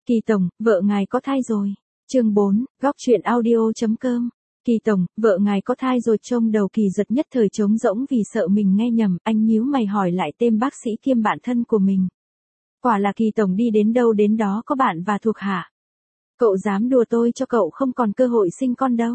Kỳ tổng, vợ ngài có thai rồi. Chương 4, góc truyện audio.com. Kỳ tổng, vợ ngài có thai rồi. Trông đầu Kỳ giật nhất thời trống rỗng vì sợ mình nghe nhầm, anh nhíu mày hỏi lại tên bác sĩ kiêm bạn thân của mình. Quả là Kỳ tổng đi đến đâu đến đó có bạn và thuộc hạ. Cậu dám đùa tôi cho cậu không còn cơ hội sinh con đâu.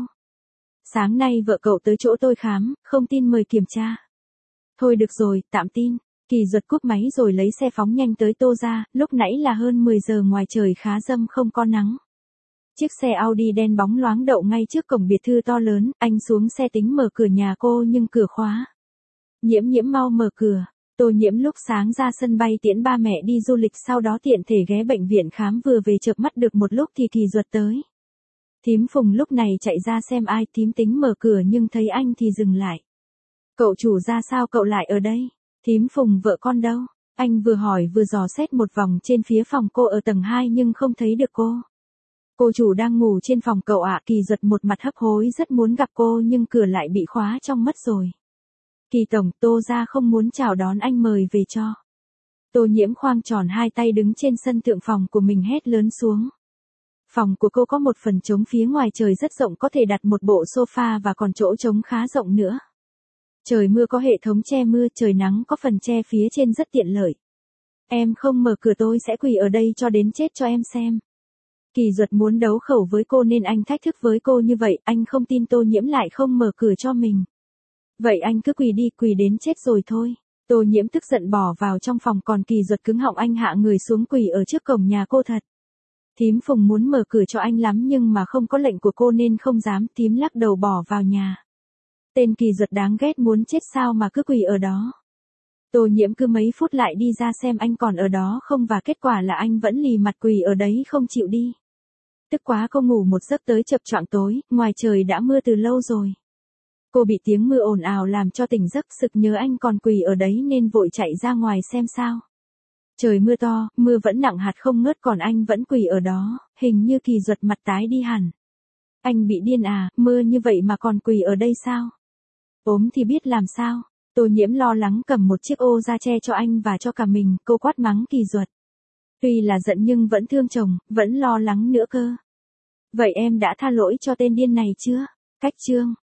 Sáng nay vợ cậu tới chỗ tôi khám, không tin mời kiểm tra. Thôi được rồi, tạm tin. Kỳ giật cúp máy rồi lấy xe phóng nhanh tới Tô ra, lúc nãy là hơn 10 giờ ngoài trời khá râm không có nắng. Chiếc xe Audi đen bóng loáng đậu ngay trước cổng biệt thự to lớn, anh xuống xe tính mở cửa nhà cô nhưng cửa khóa. Nhiễm mau mở cửa. Tô Nhiễm lúc sáng ra sân bay tiễn ba mẹ đi du lịch, sau đó tiện thể ghé bệnh viện khám, vừa về chợp mắt được một lúc thì Kỳ Duật tới. Thím Phùng lúc này chạy ra xem ai, thím tính mở cửa nhưng thấy anh thì dừng lại. Cậu chủ ra sao cậu lại ở đây? Thím Phùng vợ con đâu? Anh vừa hỏi vừa dò xét một vòng trên phía phòng cô ở tầng 2 nhưng không thấy được cô. Cô chủ đang ngủ trên phòng cậu ạ. Kỳ Duật một mặt hấp hối rất muốn gặp cô nhưng cửa lại bị khóa trong mất rồi. Kỳ tổng, Tô ra không muốn chào đón anh, mời về cho. Tô Nhiễm khoang tròn hai tay đứng trên sân thượng phòng của mình hét lớn xuống. Phòng của cô có một phần trống phía ngoài trời rất rộng, có thể đặt một bộ sofa và còn chỗ trống khá rộng nữa. Trời mưa có hệ thống che mưa, trời nắng có phần che phía trên rất tiện lợi. Em không mở cửa tôi sẽ quỳ ở đây cho đến chết cho em xem. Kỳ Duật muốn đấu khẩu với cô nên anh thách thức với cô như vậy, anh không tin Tô Nhiễm lại không mở cửa cho mình. Vậy anh cứ quỳ đi, quỳ đến chết rồi thôi. Tô Nhiễm tức giận bỏ vào trong phòng, còn Kỳ Duật cứng họng, anh hạ người xuống quỳ ở trước cổng nhà cô thật. Thím Phùng muốn mở cửa cho anh lắm nhưng mà không có lệnh của cô nên không dám, thím lắc đầu bỏ vào nhà. Tên Kỳ Duật đáng ghét muốn chết sao mà cứ quỳ ở đó. Tô Nhiễm cứ mấy phút lại đi ra xem anh còn ở đó không và kết quả là anh vẫn lì mặt quỳ ở đấy không chịu đi. Tức quá cô ngủ một giấc tới chập choạng tối, ngoài trời đã mưa từ lâu rồi. Cô bị tiếng mưa ồn ào làm cho tỉnh giấc, sực nhớ anh còn quỳ ở đấy nên vội chạy ra ngoài xem sao. Trời mưa to, mưa vẫn nặng hạt không ngớt còn anh vẫn quỳ ở đó, hình như Kỳ Duật mặt tái đi hẳn. Anh bị điên à, mưa như vậy mà còn quỳ ở đây sao? Ốm thì biết làm sao? Tô Nhiễm lo lắng cầm một chiếc ô ra che cho anh và cho cả mình, cô quát mắng Kỳ Duật. Tuy là giận nhưng vẫn thương chồng, vẫn lo lắng nữa cơ. Vậy em đã tha lỗi cho tên điên này chưa? Cách chương.